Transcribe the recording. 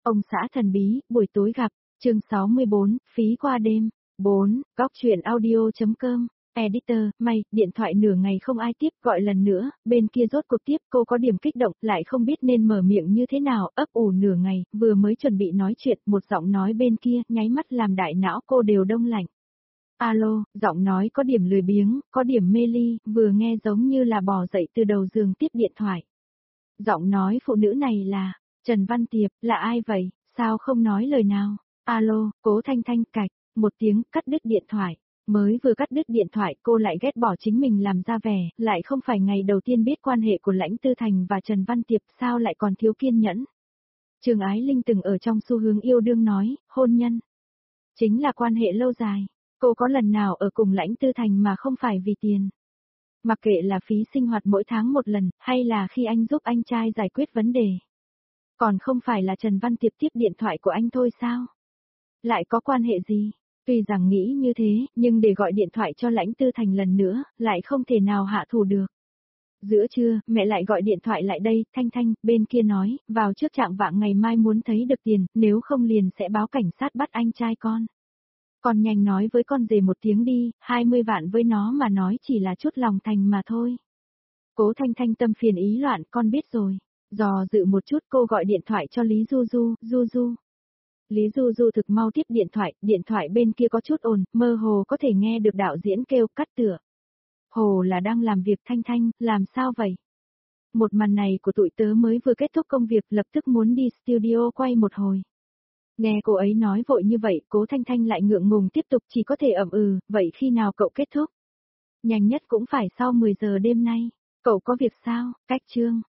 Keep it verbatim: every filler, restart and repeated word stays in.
Ông xã thần bí, buổi tối gặp, chương sáu mươi bốn, phí qua đêm. bốn, góc truyện audio.com, editor, may, điện thoại nửa ngày không ai tiếp, gọi lần nữa, bên kia rốt cuộc tiếp, cô có điểm kích động, lại không biết nên mở miệng như thế nào, ấp ủ nửa ngày, vừa mới chuẩn bị nói chuyện, một giọng nói bên kia, nháy mắt làm đại não cô đều đông lạnh. Alo, giọng nói có điểm lười biếng, có điểm mê ly, vừa nghe giống như là bò dậy từ đầu giường tiếp điện thoại. Giọng nói phụ nữ này là, Trần Văn Tiệp, là ai vậy, sao không nói lời nào? Alo, Cố Thanh Thanh cạch, một tiếng cắt đứt điện thoại. Mới vừa cắt đứt điện thoại cô lại ghét bỏ chính mình làm ra vẻ, lại không phải ngày đầu tiên biết quan hệ của Lãnh Tư Thành và Trần Văn Tiệp sao lại còn thiếu kiên nhẫn. Trường Ái Linh từng ở trong xu hướng yêu đương nói, hôn nhân chính là quan hệ lâu dài, cô có lần nào ở cùng Lãnh Tư Thành mà không phải vì tiền. Mặc kệ là phí sinh hoạt mỗi tháng một lần, hay là khi anh giúp anh trai giải quyết vấn đề. Còn không phải là Trần Văn Tiệp tiếp điện thoại của anh thôi sao? Lại có quan hệ gì? Tuy rằng nghĩ như thế, nhưng để gọi điện thoại cho Lãnh Tư Thành lần nữa, lại không thể nào hạ thủ được. Giữa trưa, mẹ lại gọi điện thoại lại đây, Thanh Thanh, bên kia nói, vào trước trạng vạng ngày mai muốn thấy được tiền, nếu không liền sẽ báo cảnh sát bắt anh trai con. Con nhanh nói với con rể một tiếng đi, hai mươi vạn với nó mà nói chỉ là chút lòng thành mà thôi. Cố Thanh Thanh tâm phiền ý loạn, con biết rồi. Dò dự một chút cô gọi điện thoại cho Lý Du Du, Du Du. Lý Du Du thực mau tiếp điện thoại, điện thoại bên kia có chút ồn, mơ hồ có thể nghe được đạo diễn kêu cắt tựa. Hồ là đang làm việc Thanh Thanh, làm sao vậy? Một màn này của tụi tớ mới vừa kết thúc công việc lập tức muốn đi studio quay một hồi. Nghe cô ấy nói vội như vậy, Cố Thanh Thanh lại ngượng ngùng tiếp tục chỉ có thể ậm ừ, vậy khi nào cậu kết thúc? Nhanh nhất cũng phải sau mười giờ đêm nay. Cậu có việc sao? Cách chương.